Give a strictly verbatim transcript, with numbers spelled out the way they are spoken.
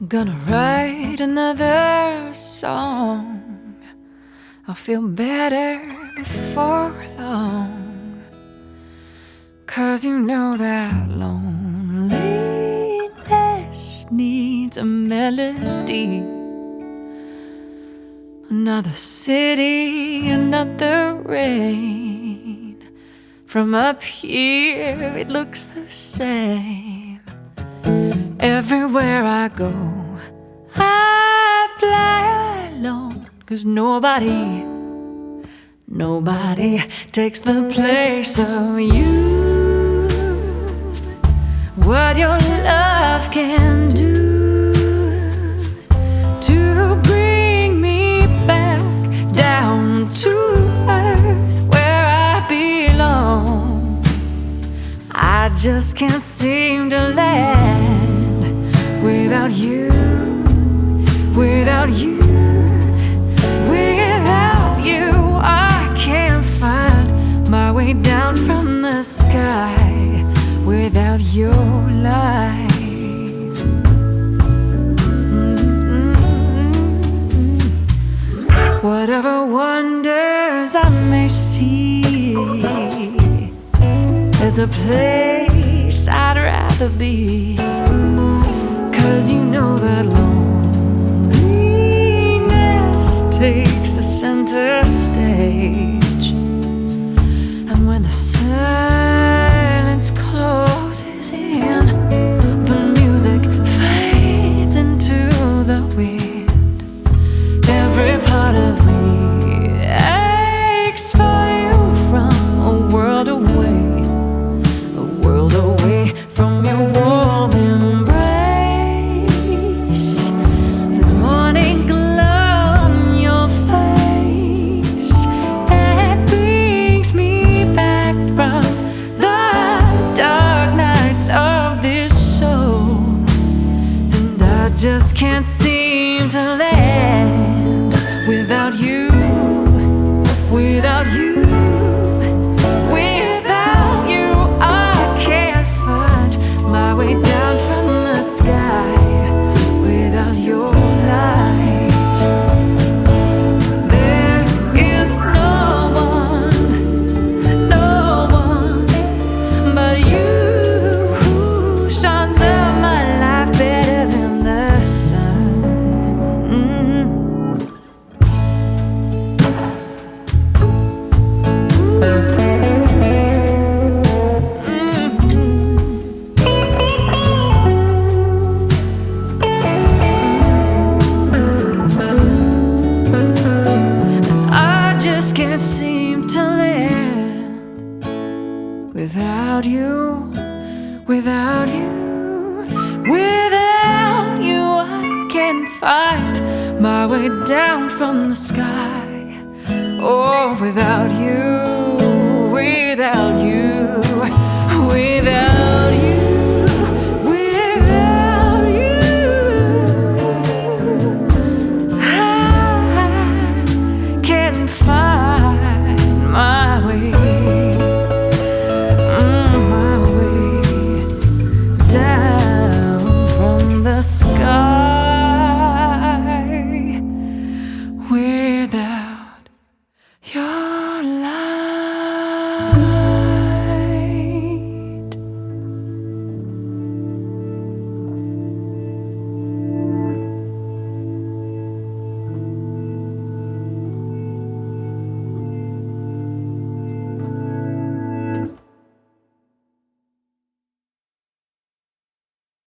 gonna write another song. I'll feel better before long, 'cause you know that loneliness needs a melody. Another city, another rain. From up here it looks the same. Everywhere I go, I fly alone, 'cause nobody, nobody takes the place of you. What your love can do to bring me back down to earth where I belong. I just can't seem to land without you, without you, without you. I can't find my way down from the sky without your light. Mm-hmm. Whatever wonders I may see, there's a place I'd rather be. 'Cause you know that loneliness takes the center stage. And when the silence closes in, the music fades into the wind. Every part of me aches for you from a world away, a world away from your warm embrace. Just can't seem to land without you, without you, without you. I can't find my way down from the sky without your light. There is no one, no one but you who shines up my life better than the sun. Mm-hmm. And I just can't seem to live without you, without you, without you. I can't find my way down from the sky. Oh, without you.